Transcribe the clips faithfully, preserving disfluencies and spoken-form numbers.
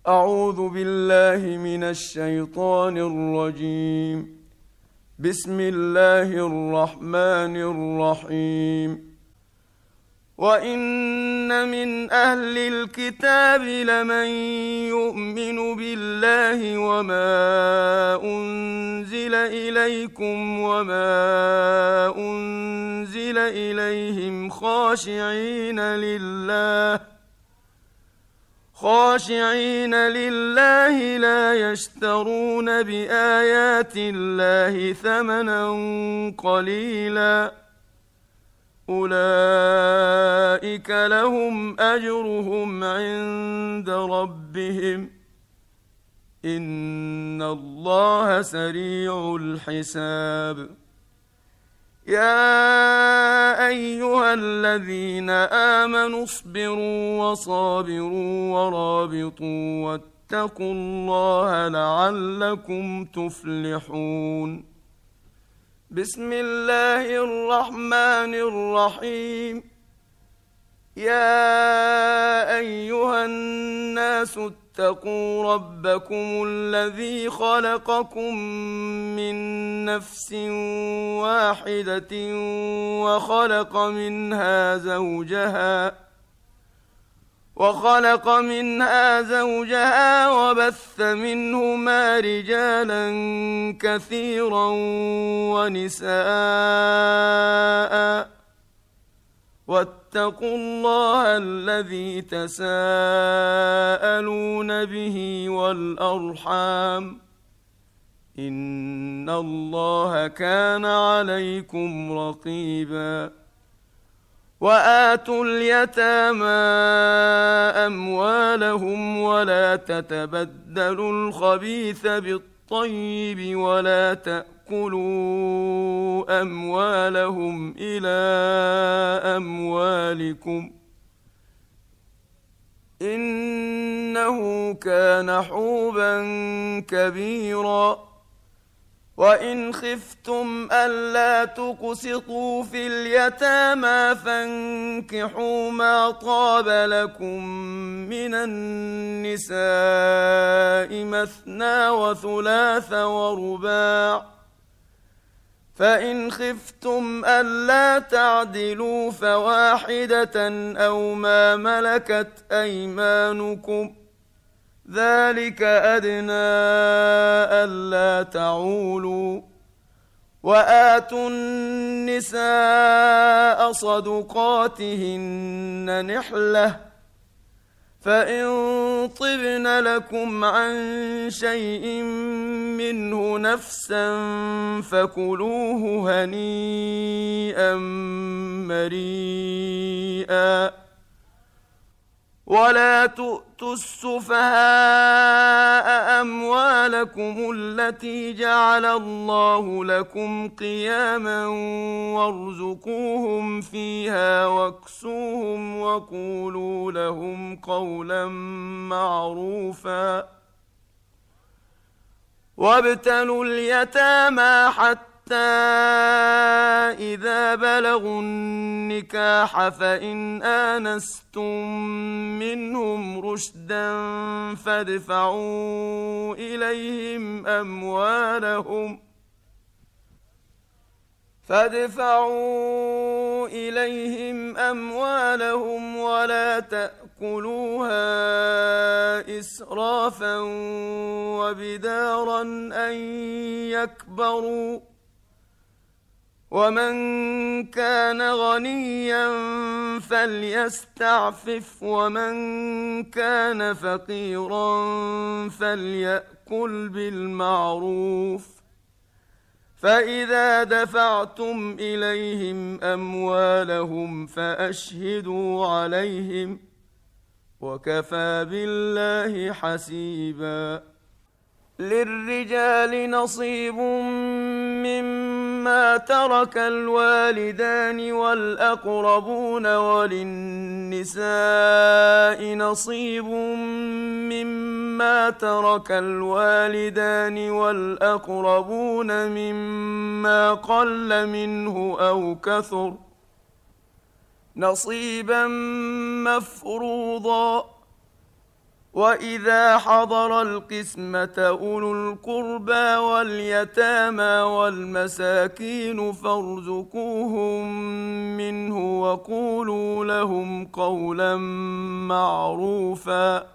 أعوذ بالله من الشيطان الرجيم. بسم الله الرحمن الرحيم. وإن من أهل الكتاب لمن يؤمن بالله وما أنزل إليكم وما أنزل إليهم خاشعين لله خاشعين لله لا يشترون بآيات الله ثمنا قليلا أولئك لهم أجرهم عند ربهم إن الله سريع الحساب. يا أيها الذين آمنوا اصبروا وصابروا ورابطوا واتقوا الله لعلكم تفلحون. بسم الله الرحمن الرحيم. يا أيها الناس اتقوا ربكم الذي خلقكم من نفس واحدة وخلق منها زوجها وخلق منها زوجها وبث منهما رجالا كثيرا ونساء واتقوا الله الذي تساءلون به والأرحام إن الله كان عليكم رقيبا. وآتوا اليتامى أموالهم ولا تتبدلوا الخبيث بالطيب ولا تأكلوا أموالهم إلى أموالكم إنه كان حوبا كبيرا. وإن خفتم ألا تقسطوا في اليتامى فانكحوا ما طاب لكم من النساء مثنى وثلاث ورباع فإن خفتم ألا تعدلوا فواحدة أو ما ملكت أيمانكم ذلك أدنى ألا تعولوا. وآتوا النساء صدقاتهن نحلة فإن طبن لكم عن شيء منه نفسا فكلوه هنيئا مريئا. ولا تؤتوا السفهاء أموالكم التي جعل الله لكم قياما وارزقوهم فيها واكسوهم وقولوا لهم قولا معروفا. وابتلوا اليتامى حتى إذا بلغوا النكاح فإن آنستم منهم رشدا فادفعوا إليهم أموالهم فادفعوا إليهم أموالهم ولا تأكلوها إسرافا وبدارا أن يكبروا ومن كان غنيا فليستعفف ومن كان فقيرا فليأكل بالمعروف. فإذا دفعتم إليهم أموالهم فأشهدوا عليهم وكفى بالله حسيبا. للرجال نصيب مما ترك الوالدان والأقربون وللنساء نصيب مما ترك الوالدان والأقربون مما قل منه أو كثر نصيبا مفروضا. وإذا حضر القسمة أولو القربى واليتامى والمساكين فارزقوهم منه وقولوا لهم قولا معروفا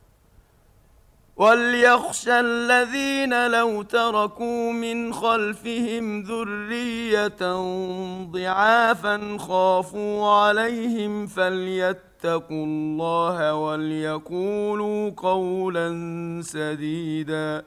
وليخشى الذين لو تركوا من خلفهم ذرية ضعافا خافوا عليهم فليتقوا الله وليقولوا قولا سديدا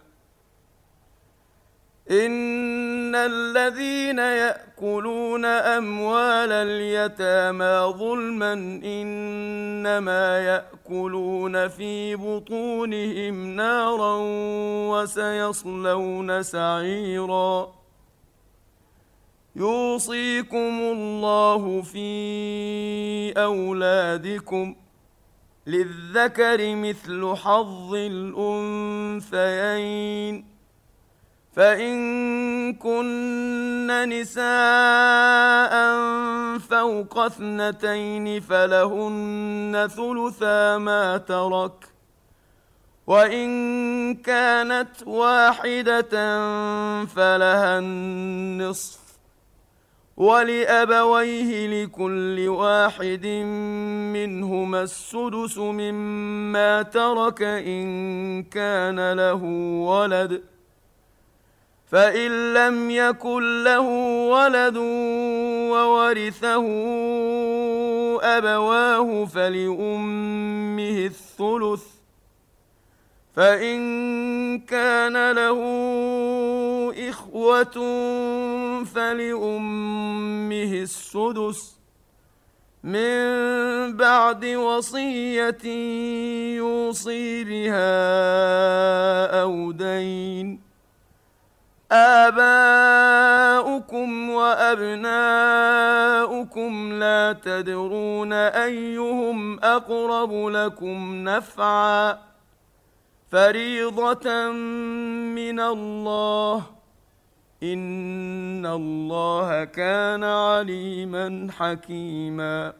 إن الذين يأكلون أموال اليتامى ظلما إنما يأكلون في بطونهم نارا وسيصلون سعيرا يوصيكم الله في أولادكم للذكر مثل حظ الأنثيين فإن كن نساء فوق اثنتين فلهن ثلثا ما ترك وإن كانت واحدة فلها النصف ولأبويه لكل واحد منهما السدس مما ترك إن كان له ولد فإن لم يكن له ولد وورثه أبواه فلأمه الثلث فإن كان له إخوة فلأمه السدس من بعد وصية يوصي بها أو دين آباؤكم وأبناؤكم لا تدرون أيهم أقرب لكم نفعا فريضة من الله إن الله كان عليما حكيما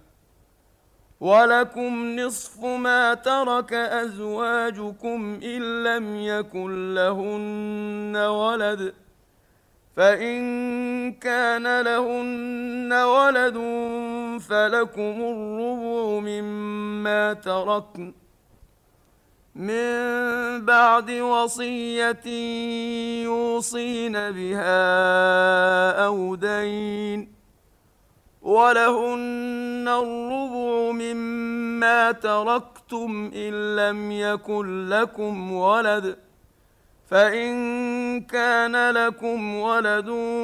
ولكم نصف ما ترك أزواجكم إن لم يكن لهن ولد فإن كان لهن ولد فلكم الربع مما تركن من بعد وصية يوصين بها أو دين ولهن الربع مما تركتم إن لم يكن لكم ولد فإن كان لكم ولد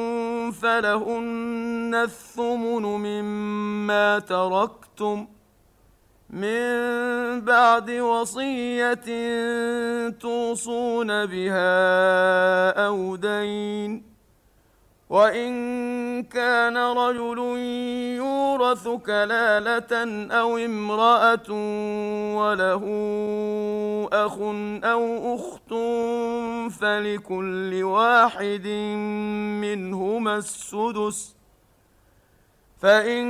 فلهن الثمن مما تركتم من بعد وصية توصون بها أو دين وإن كان رجل يورث كلالة أو امرأة وله أخ أو أخت فلكل واحد منهما السدس فإن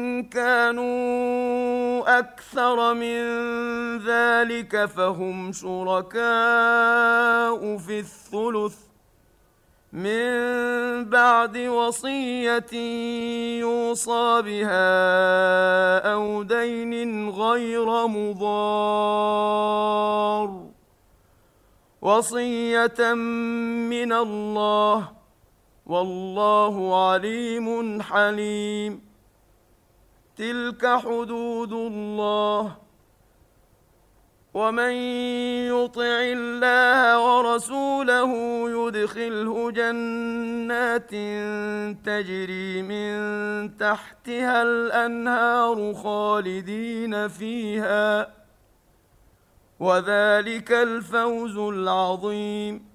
كانوا أكثر من ذلك فهم شركاء في الثلث من بعد وصية يوصى بها أو دين غير مضار وصية من الله والله عليم حليم تلك حدود الله ومن يطع الله ورسوله يدخله جنات تجري من تحتها الأنهار خالدين فيها وذلك الفوز العظيم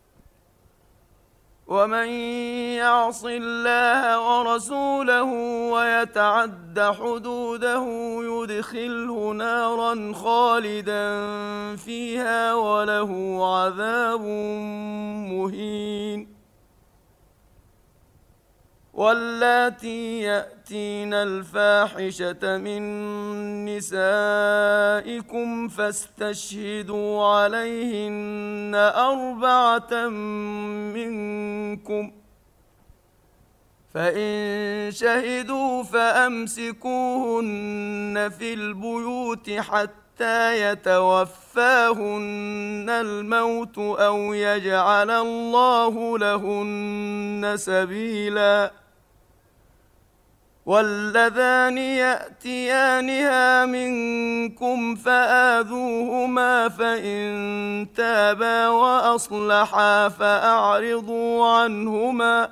ومن يعص الله ورسوله ويتعد حدوده يدخله نارا خالدا فيها وله عذاب مهين واللاتي يأتين الفاحشة من نسائكم فاستشهدوا عليهن أربعة منكم، فإن شهدوا فأمسكوهن في البيوت حتى يتوفاهن الموت أو يجعل الله لهن سبيلا. واللذان يأتيانها منكم فآذوهما، فإن تابا وأصلحا فأعرضوا عنهما،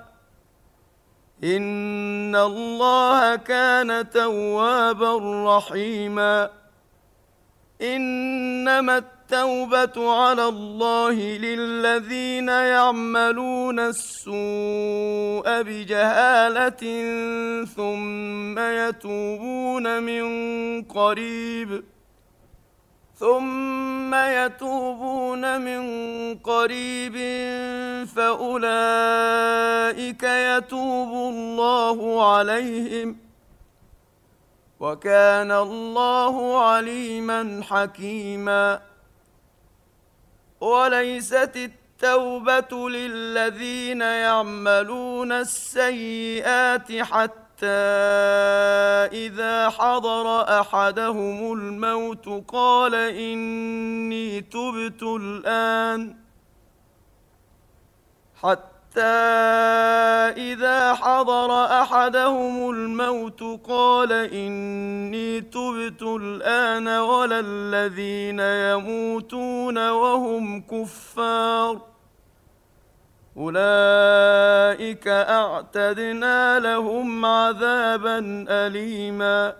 إن الله كان توابا رحيما. إنما التوبة على الله للذين يعملون السوء بجهالة ثم يتوبون من قريب ثم يتوبون من قريب فأولئك يتوب الله عليهم، وكان الله عليما حكيما. وليست التوبة للذين يعملون السيئات حتى إذا حضر أحدهم الموت قال إني تبت الآن حتى إذا حضر أحدهم الموت قال إني تبت الآن ولا الذين يموتون وهم كفار، أولئك أعتدنا لهم عذابا أليما.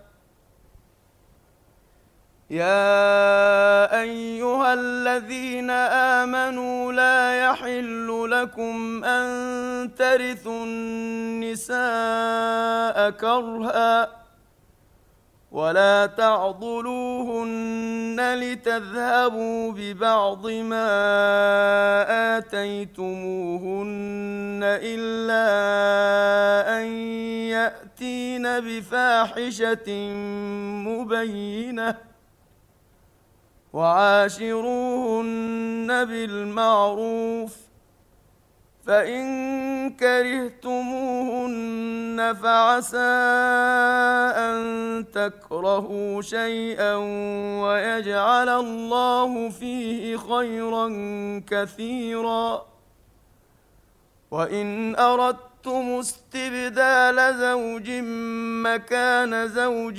يا أيها الذين آمنوا لا يحل لكم أن ترثوا النساء كرها ولا تعضلوهن لتذهبوا ببعض ما آتيتموهن إلا أن يأتين بفاحشة مبينة، وعاشروهن بالمعروف، فإن كرهتموهن فعسى أن تكرهوا شيئا ويجعل الله فيه خيرا كثيرا. وإن أردتم استبدال زوج مكان زوج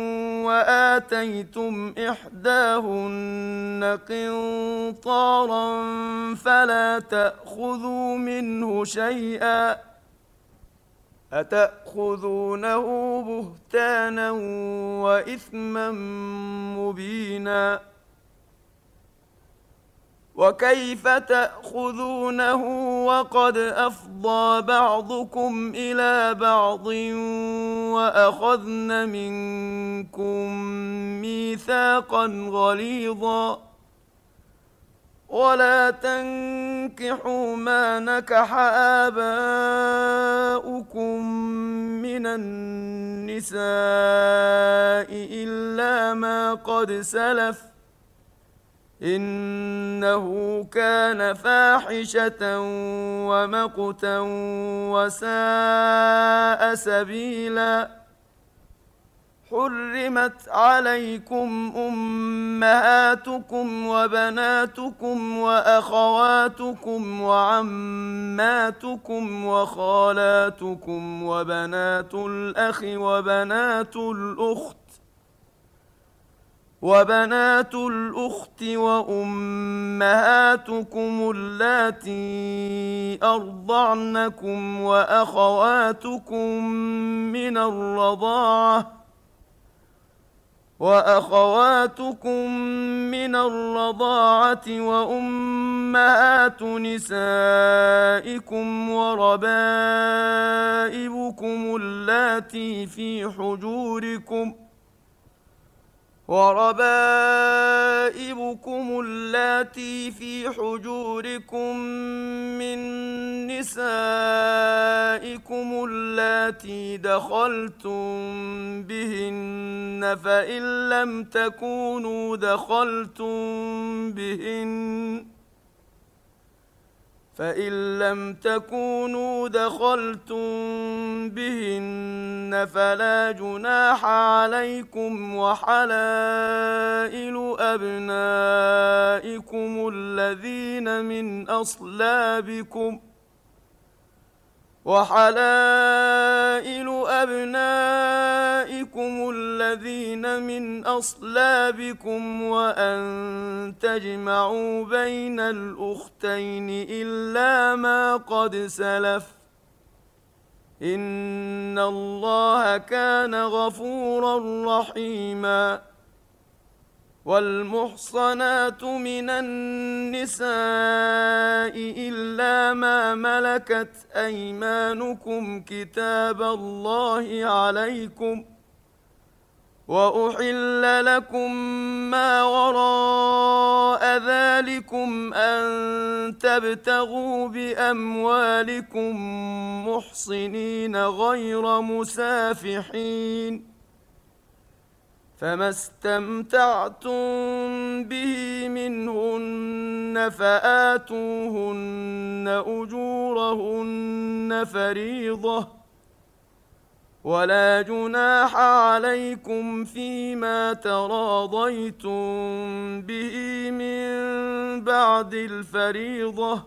وآتيتم إحداهن قنطارا فلا تأخذوا منه شيئا، أتأخذونه بهتانا وإثما مبينا. وكيف تأخذونه وقد أفضى بعضكم إلى بعض وأخذن منكم ميثاقا غليظا؟ ولا تنكحوا ما نكح آباؤكم من النساء إلا ما قد سلف، إنه كان فاحشة ومقتا وساء سبيلا. حرمت عليكم أمهاتكم وبناتكم وأخواتكم وعماتكم وخالاتكم وبنات الأخ وبنات الأخت وبنات الأخت وأمهاتكم اللاتي أرضعنكم وأخواتكم من الرضاعة وأخواتكم من الرضاعة وأمهات نسائكم وربائبكم اللاتي في حجوركم وربائبكم اللاتي في حجوركم من نسائكم اللاتي دخلتم بهن فإن لم تكونوا دخلتم بهن فإن لم تكونوا دخلتم بهن فلا جناح عليكم وحلائل أبنائكم الذين من أصلابكم وحلائل أبنائكم الذين من أصلابكم وأن تجمعوا بين الأختين إلا ما قد سلف إن الله كان غفورا رحيما والمحصنات من النساء إلا ما ملكت أيمانكم كتاب الله عليكم وأحل لكم ما وراء ذلكم أن تبتغوا بأموالكم محصنين غير مسافحين فما استمتعتم به منهن فآتوهن أجورهن فريضة ولا جناح عليكم فيما تراضيتم به من بعد الفريضة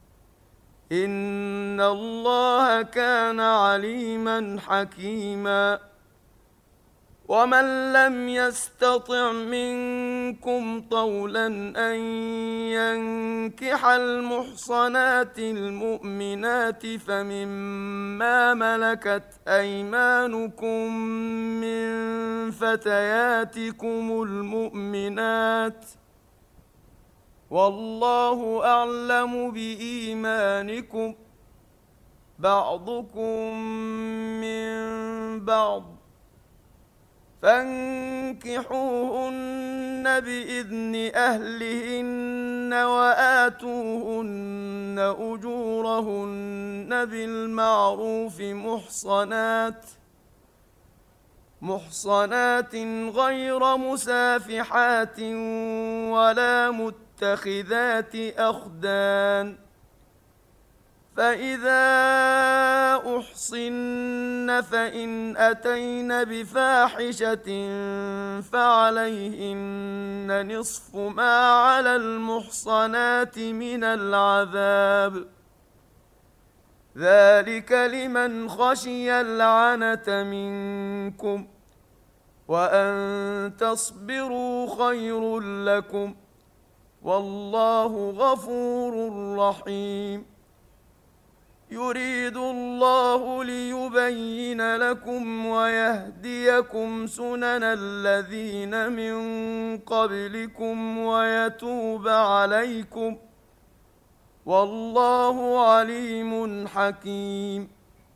إن الله كان عليما حكيما ومن لم يستطع منكم طولا أن ينكح المحصنات المؤمنات فمما ملكت أيمانكم من فتياتكم المؤمنات والله أعلم بإيمانكم بعضكم من بعض فانكحوهن بإذن أهلهن وآتوهن أجورهن بالمعروف محصنات محصنات غير مسافحات ولا متخذات أخدان فإذا أحصن فإن أتين بفاحشة فعليهن نصف ما على المحصنات من العذاب ذلك لمن خشي العنة منكم وأن تصبروا خير لكم والله غفور رحيم يريد الله ليبين لكم ويهديكم سنن الذين من قبلكم ويتوب عليكم والله عليم حكيم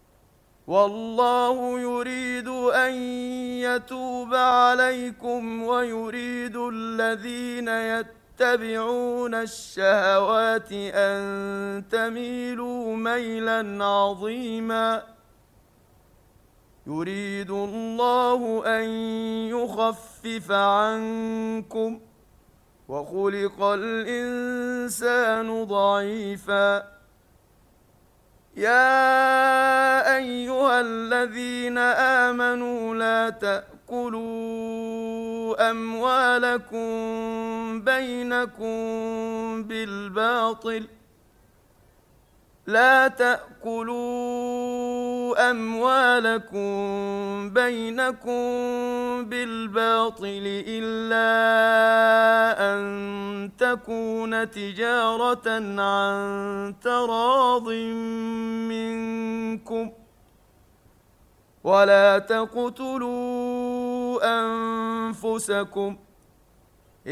والله يريد أن يتوب عليكم ويريد الذين يتقون يتبعون الشهوات أن تميلوا ميلا عظيما يريد الله أن يخفف عنكم وخلق الإنسان ضعيفا يا أيها الذين آمنوا لا تأكلوا أموالكم بينكم بالباطل لا تأكلوا أموالكم بينكم بالباطل إلا أن تكون تجارة عن تراض منكم ولا تقتلوا أنفسكم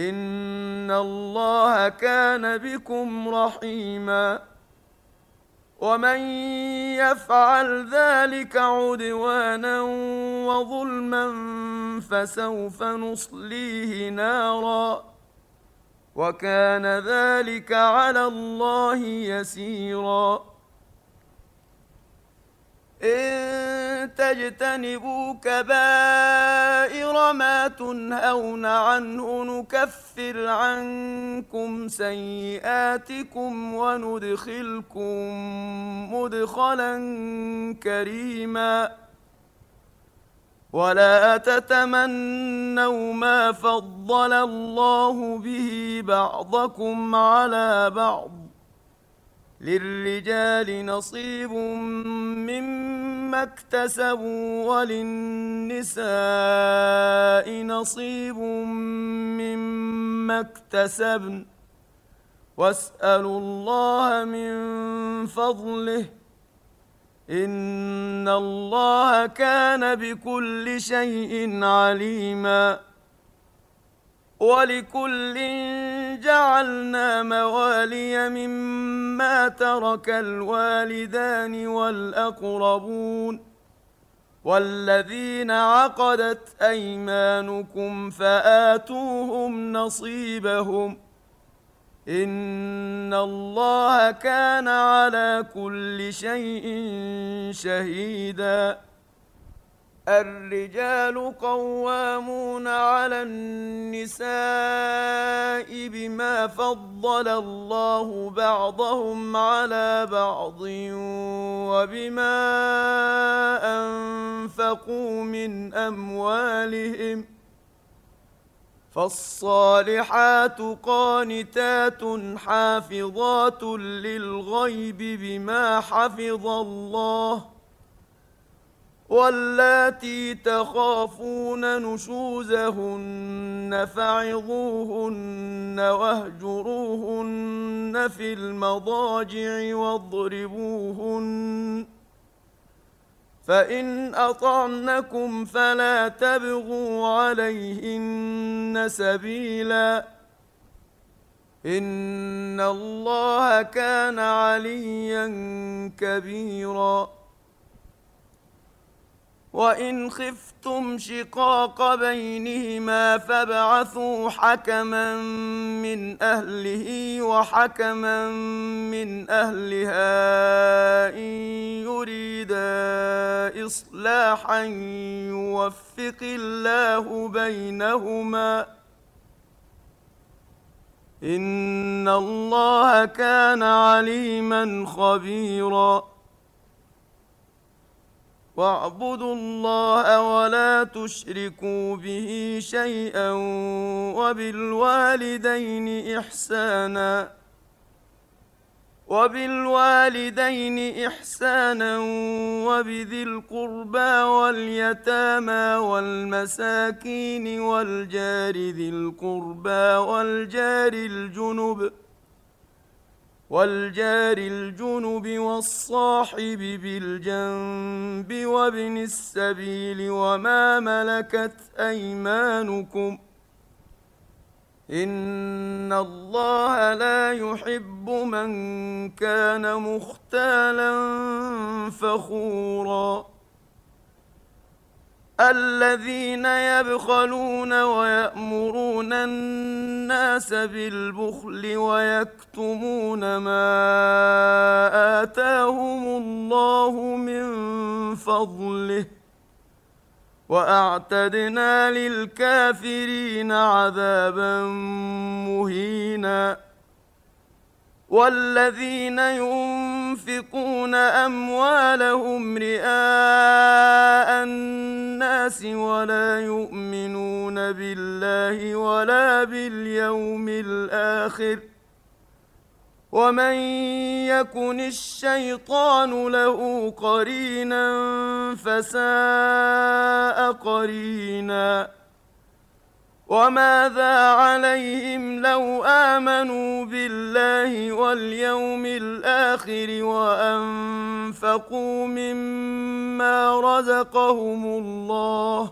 إن الله كان بكم رحيما ومن يفعل ذلك عدوانا وظلما فسوف نصليه نارا وكان ذلك على الله يسيرا إن تجتنبوا كبائر ما تنهون عنه نكفر عنكم سيئاتكم وندخلكم مدخلا كريما ولا تتمنوا ما فضل الله به بعضكم على بعض للرجال نصيب مما اكتسبوا وللنساء نصيب مما اكتسبن واسألوا الله من فضله إن الله كان بكل شيء عليما ولكل جعلنا موالي مما ترك الوالدان والأقربون والذين عقدت أيمانكم فآتوهم نصيبهم إن الله كان على كل شيء شهيدا الرجال قوامون على النساء بما فضل الله بعضهم على بعض وبما أنفقوا من أموالهم فالصالحات قانتات حافظات للغيب بما حفظ الله واللاتي تخافون نشوزهن فعظوهن واهجروهن في المضاجع واضربوهن فإن أطعنكم فلا تبغوا عليهن سبيلا إن الله كان عليا كبيرا وإن خفتم شقاق بينهما فابعثوا حكما من أهله وحكما من أهلها إن يريدا إصلاحا يوفق الله بينهما إن الله كان عليما خبيرا واعبدوا الله ولا تشركوا به شيئا وبالوالدين إحسانا وبالوالدين إحسانا وبذي القربى واليتامى والمساكين والجار ذي القربى والجار الجنب والجار الجنب والصاحب بالجنب وابن السبيل وما ملكت أيمانكم إن الله لا يحب من كان مختالا فخورا الذين يبخلون ويأمرون الناس بالبخل ويكتمون ما آتاهم الله من فضله وأعتدنا للكافرين عذابا مهينا والذين ينفقون أموالهم رئاء الناس ولا يؤمنون بالله ولا باليوم الآخر ومن يكن الشيطان له قرينا فساء قرينا وماذا عليهم لو آمنوا بالله واليوم الآخر وأنفقوا مما رزقهم الله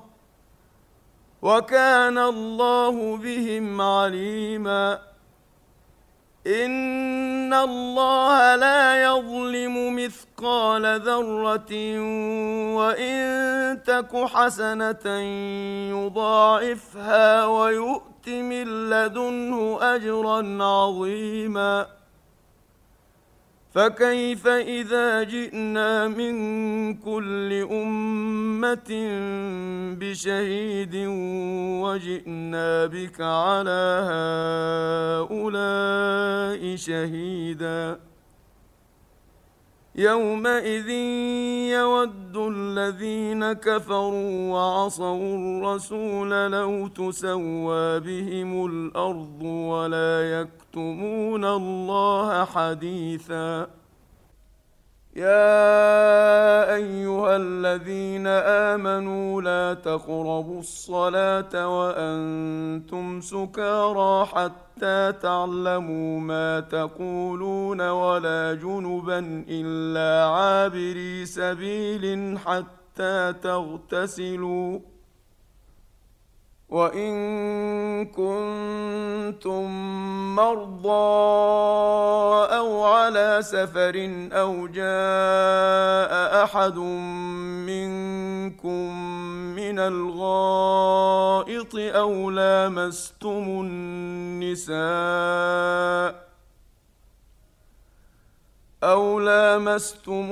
وكان الله بهم عليما إن إن الله لا يظلم مثقال ذرة وإن تك حسنة يضاعفها ويؤت من لدنه أجرا عظيما فكيف إذا جئنا من كل أمة بشهيد وجئنا بك على هؤلاء شهيدا يومئذ يود الذين كفروا وعصوا الرسول لو تسوى بهم الأرض ولا يكتمون الله حديثا يا أيها الذين آمنوا لا تقربوا الصلاة وأنتم سكارى حتى تعلموا ما تقولون ولا جنبا إلا عابري سبيل حتى تغتسلوا وإن كنتم مرضى أو على سفر أو جاء أحد منكم من الغائط أو لامستم النساء أو لامستم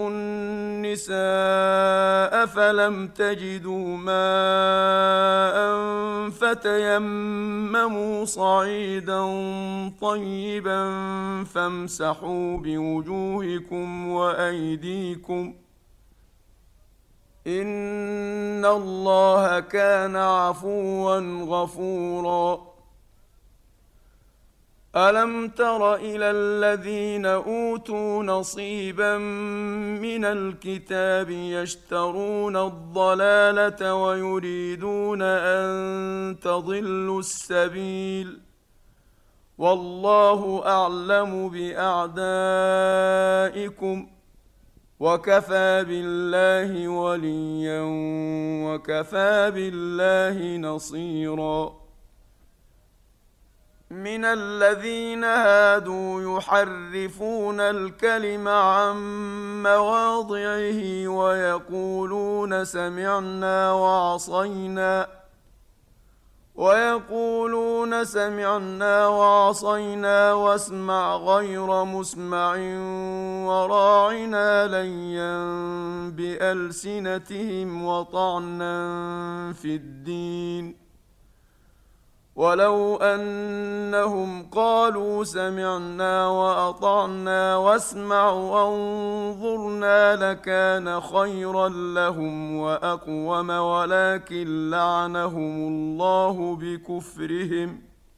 النساء فلم تجدوا ماء فتيمموا صعيدا طيبا فامسحوا بوجوهكم وأيديكم إن الله كان عفوا غفورا ألم تر إلى الذين أوتوا نصيبا من الكتاب يشترون الضلالة ويريدون أن تضلوا السبيل والله أعلم بأعدائكم وكفى بالله وليا وكفى بالله نصيرا من الذين هادوا يحرفون الكلم عن مواضعه ويقولون سمعنا وعصينا ويقولون سمعنا وعصينا واسمع غير مسمع وراعنا ليا بألسنتهم وطعنا في الدين ولو أنهم قالوا سمعنا وأطعنا واسمع وانظرنا لكان خيرا لهم وأقوم ولكن لعنهم الله بكفرهم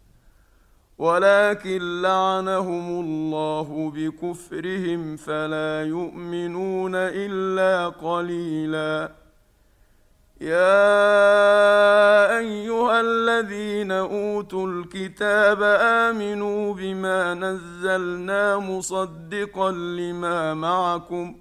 ولكن لعنهم الله بكفرهم فلا يؤمنون إلا قليلا يا أيها الذين أوتوا الكتاب آمنوا بما نزلنا مصدقا لما معكم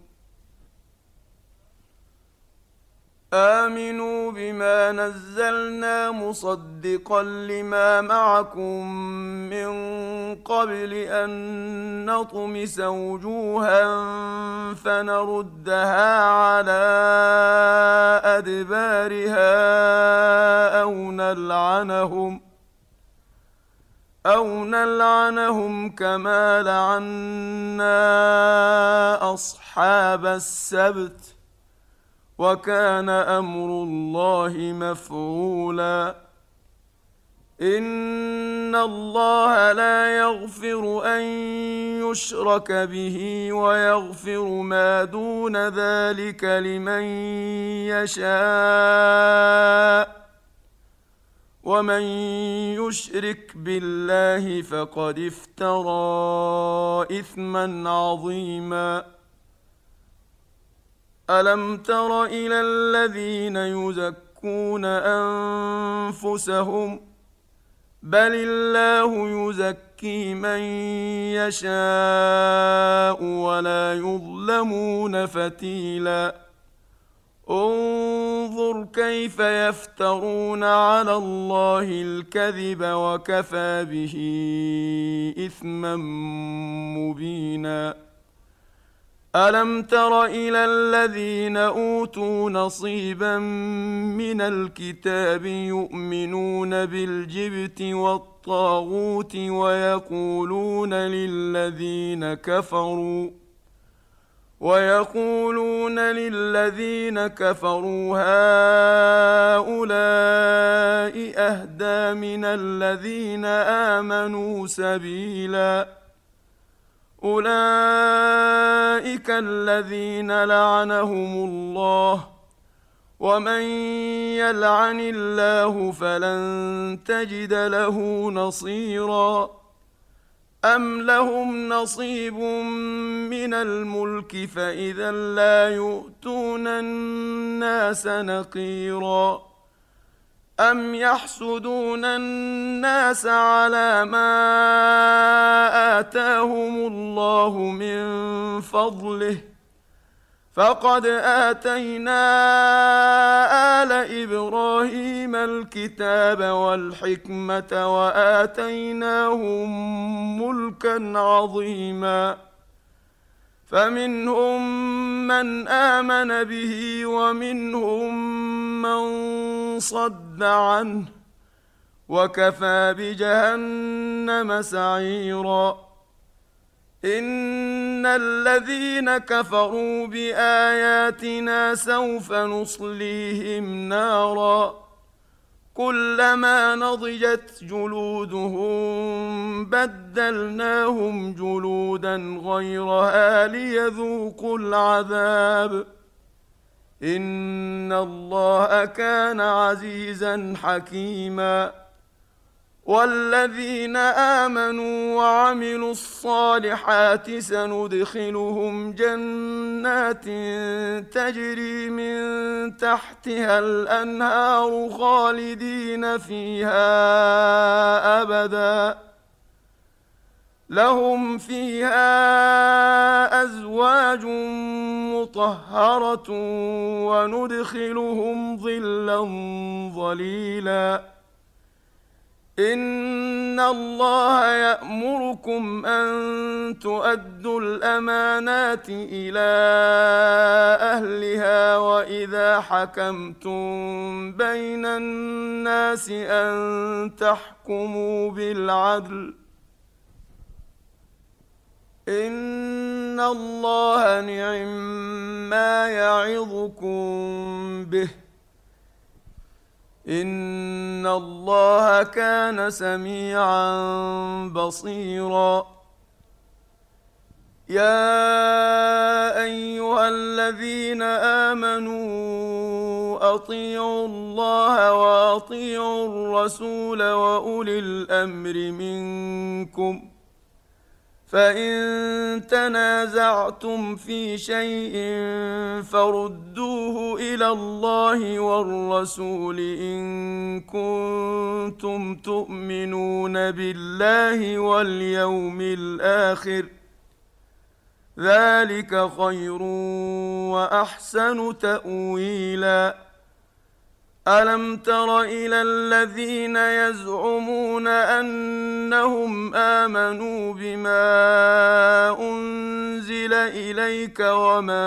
آمنوا بما نزلنا مصدقا لما معكم من قبل أن نطمس وجوها فنردها على أدبارها أو نلعنهم أو نلعنهم كما لعنا أصحاب السبت وكان أمر الله مفعولا إن الله لا يغفر أن يشرك به ويغفر ما دون ذلك لمن يشاء ومن يشرك بالله فقد افترى إثما عظيما ألم تر إلى الذين يزكون أنفسهم بل الله يزكي من يشاء ولا يظلمون فتيلا انظر كيف يفترون على الله الكذب وكفى به إثما مبينا. ألم تر إلى الذين أوتوا نصيبا من الكتاب يؤمنون بالجبت والطاغوت ويقولون للذين كفروا ويقولون للذين كفروا هؤلاء أهدى من الذين آمنوا سبيلا. أولئك الذين لعنهم الله ومن يلعن الله فلن تجد له نصيرا. أم لهم نصيب من الملك فإذا لا يؤتون الناس نقيرا. أم يحسدون الناس على ما آتاهم الله من فضله فقد آتينا آل إبراهيم الكتاب والحكمة وآتيناهم ملكا عظيما. فمنهم من آمن به ومنهم من صد عنه وكفى بجهنم سعيرا. إن الذين كفروا بآياتنا سوف نصليهم نارا كلما نضجت جلودهم بدلناهم جلودا غيرها ليذوقوا العذاب إن الله كان عزيزا حكيما. والذين آمنوا وعملوا الصالحات سندخلهم جنات تجري من تحتها الأنهار خالدين فيها أبدا لهم فيها أزواج مطهرة وندخلهم ظلا ظليلا. إن الله يأمركم أن تؤدوا الأمانات إلى أهلها وإذا حكمتم بين الناس أن تحكموا بالعدل إن الله نعم ما يعظكم به إن الله كان سميعا بصيرا. يا أيها الذين آمنوا أطيعوا الله وأطيعوا الرسول وأولي الأمر منكم فإن تنازعتم في شيء فردوه إلى الله والرسول إن كنتم تؤمنون بالله واليوم الآخر ذلك خير وأحسن تأويلا. ألم تر إلى الذين يزعمون أنهم آمنوا بما أنزل إليك وما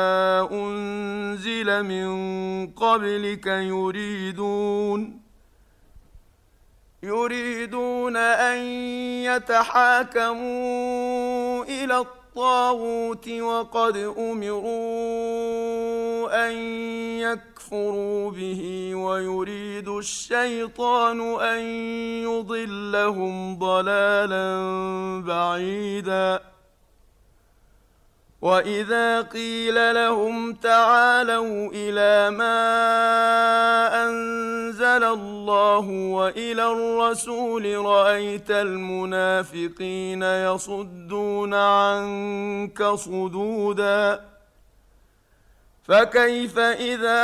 أنزل من قبلك يريدون يريدون أن يتحاكموا إلى الطاغوت وقد أمروا أن يكفروا به ويريد الشيطان أن يضلهم ضلالا بعيدا. وإذا قيل لهم تعالوا إلى ما أنزل الله وإلى الرسول رأيت المنافقين يصدون عنك صدودا. فكيف إذا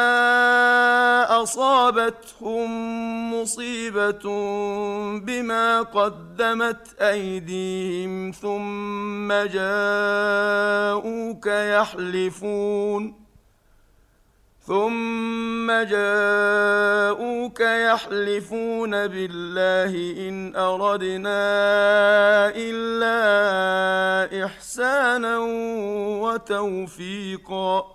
أصابتهم مصيبة بما قدمت أيديهم ثم جاءوك يحلفون ثم جاءوك يحلفون بالله إن أردنا إلا إحسانا وتوفيقا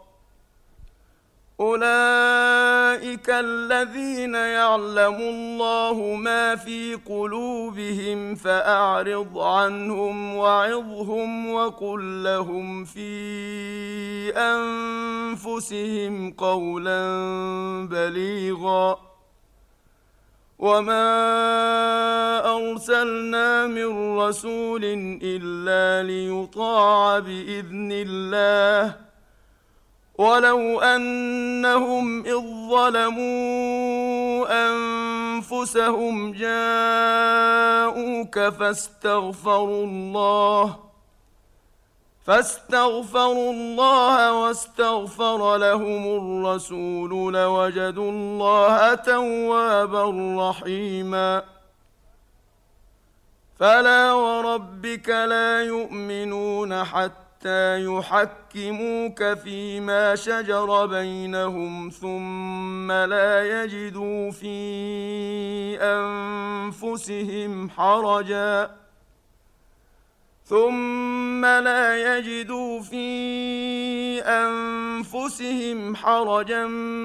أولئك الذين يعلم الله ما في قلوبهم فأعرض عنهم وعظهم وقل لهم في أنفسهم قولا بليغا وما أرسلنا من رسول إلا ليطاع بإذن الله ولو أنهم إذ ظلموا أنفسهم جاءوك فاستغفروا الله فاستغفروا الله واستغفر لهم الرسول لوجدوا الله توابا رحيما فلا وربك لا يؤمنون حتى حتى يحكموك فيما شجر بينهم ثم لا يجدوا في أنفسهم حرجا ثم لا يجدوا في أنفسهم حرجا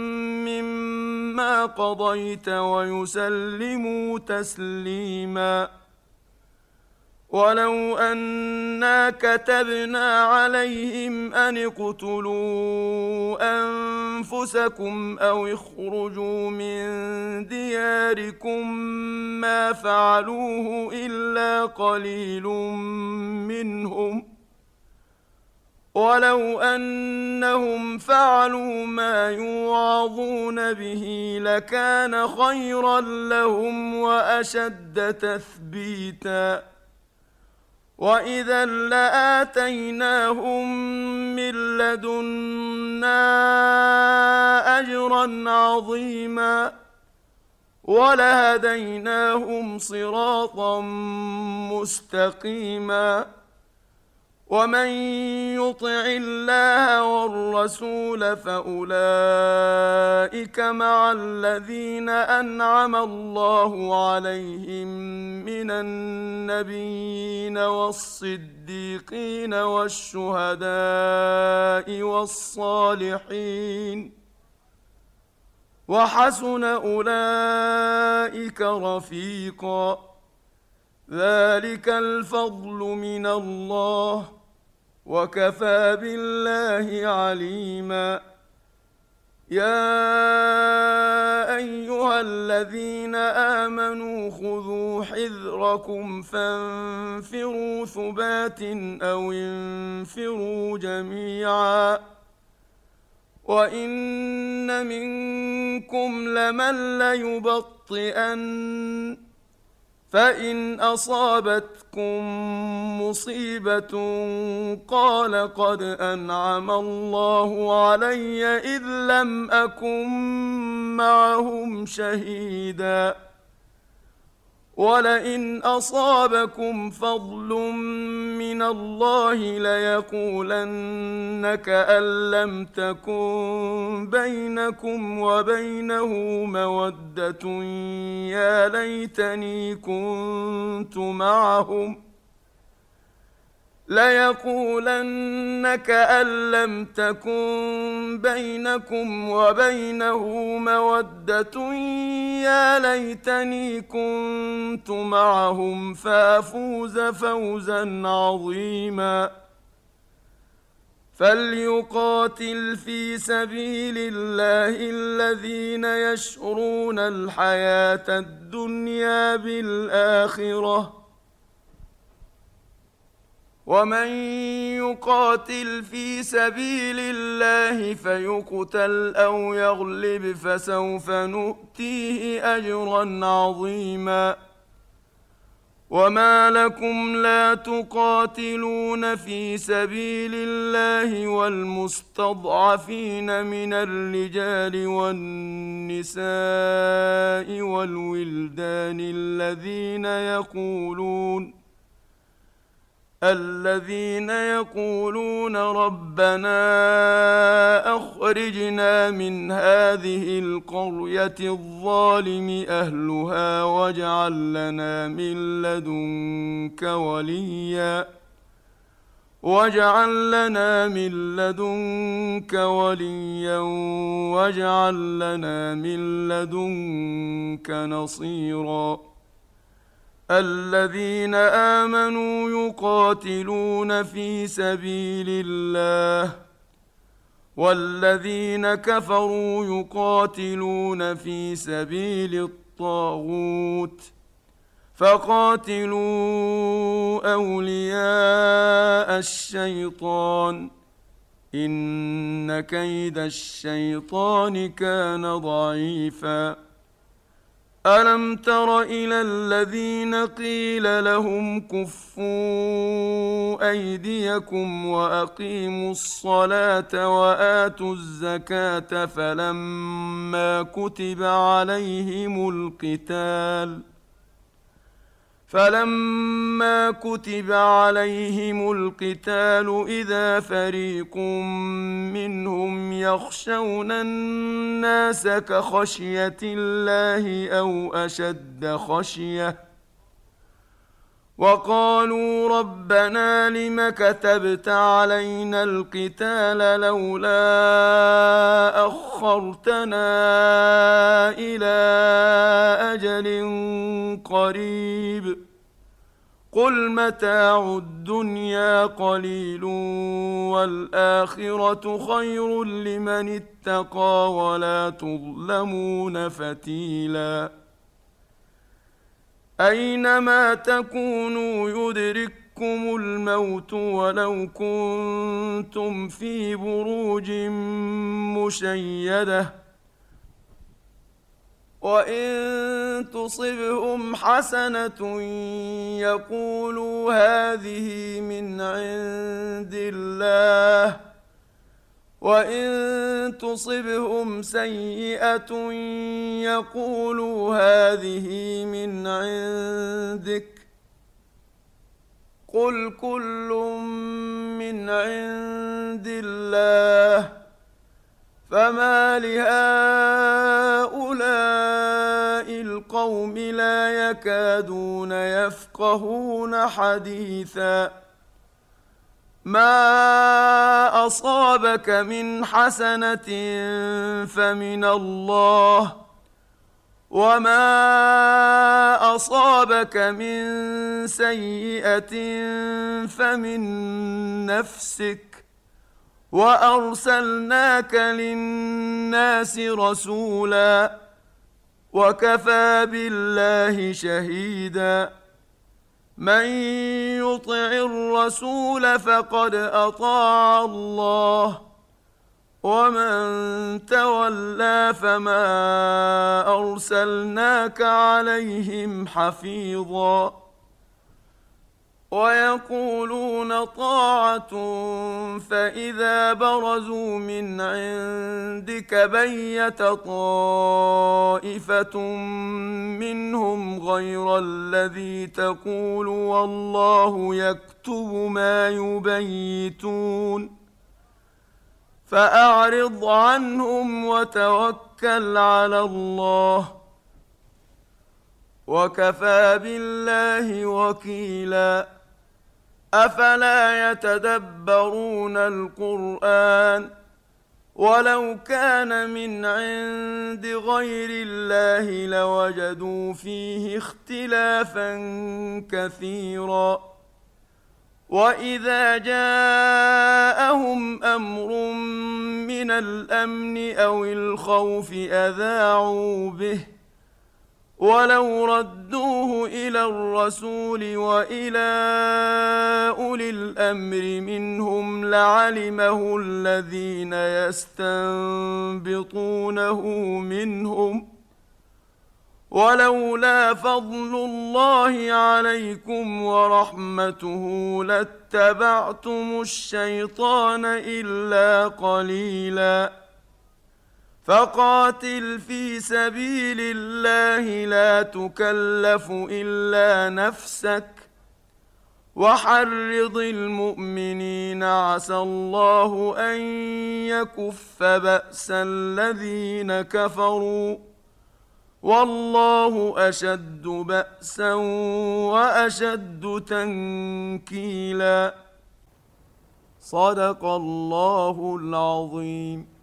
مما قضيت ويسلموا تسليما ولو أنا كتبنا عليهم أن اقتلوا أنفسكم أو اخرجوا من دياركم ما فعلوه إلا قليل منهم ولو أنهم فعلوا ما يوعظون به لكان خيرا لهم وأشد تثبيتا وإذا لآتيناهم من لدنا أجرا عظيما ولهديناهم صراطا مستقيما ومن يطع الله والرسول فأولئك مع الذين أنعم الله عليهم من النبيين والصديقين والشهداء والصالحين وحسن أولئك رفيقا ذلك الفضل من الله وكفى بالله عليما يا أيها الذين آمنوا خذوا حذركم فانفروا ثبات أو انفروا جميعا وإن منكم لمن ليبطئن فإن أصابتكم مصيبة قال قد أنعم الله علي إذ لم أكن معهم شهيدا ولئن أصابكم فضل من الله ليقولن كأن لم تكن بينكم وبينه مودة يا ليتني كنت معهم ليقولن كأن لم تكن بينكم وبينه مودة يا ليتني كنت معهم فأفوز فوزا عظيما فليقاتل في سبيل الله الذين يشرون الحياة الدنيا بالآخرة ومن يقاتل في سبيل الله فيقتل أو يغلب فسوف نؤتيه أجرا عظيما وما لكم لا تقاتلون في سبيل الله والمستضعفين من الرجال والنساء والولدان الذين يقولون الذين يقولون ربنا أخرجنا من هذه القرية الظالم أهلها واجعل لنا من لدنك وليا واجعل لنا من لدنك وليا واجعل لنا من لدنك نصيرا الذين آمنوا يقاتلون في سبيل الله والذين كفروا يقاتلون في سبيل الطاغوت فقاتلوا أولياء الشيطان إن كيد الشيطان كان ضعيفا ألم تر إلى الذين قيل لهم كفوا أيديكم وأقيموا الصلاة وآتوا الزكاة فلما كتب عليهم القتال فلما كتب عليهم القتال إذا فريق منهم يخشون الناس كخشية الله أو أشد خشية وقالوا ربنا لم كتبت علينا القتال لولا أخرتنا إلى أجل قريب قل متاع الدنيا قليل والآخرة خير لمن اتقى ولا تظلمون فتيلا أينما تكونوا يدرككم الموت ولو كنتم في بروج مشيدة وإن تصبهم حسنة يقولوا هذه من عند الله وإن تصبهم سيئة يقولوا هذه من عندك قل كل من عند الله فما لهؤلاء القوم لا يكادون يفقهون حديثا ما أصابك من حسنة فمن الله وما أصابك من سيئة فمن نفسك وأرسلناك للناس رسولا وكفى بالله شهيدا من يطع الرسول فقد أطاع الله ومن تولى فما أرسلناك عليهم حفيظا ويقولون طاعة فإذا برزوا من عندك بيت طائفة منهم غير الذي تقول والله يكتب ما يبيتون فأعرض عنهم وتوكل على الله وكفى بالله وكيلا أفلا يتدبرون القرآن ولو كان من عند غير الله لوجدوا فيه اختلافا كثيرا وإذا جاءهم أمر من الأمن أو الخوف أذاعوا به ولو ردوه إلى الرسول وإلى أولي الأمر منهم لعلمه الذين يستنبطونه منهم ولولا فضل الله عليكم ورحمته لاتبعتم الشيطان إلا قليلا فقاتل في سبيل الله لا تكلف إلا نفسك وحرض المؤمنين عسى الله أن يكف بأس الذين كفروا والله أشد بأسا وأشد تنكيلا. صدق الله العظيم.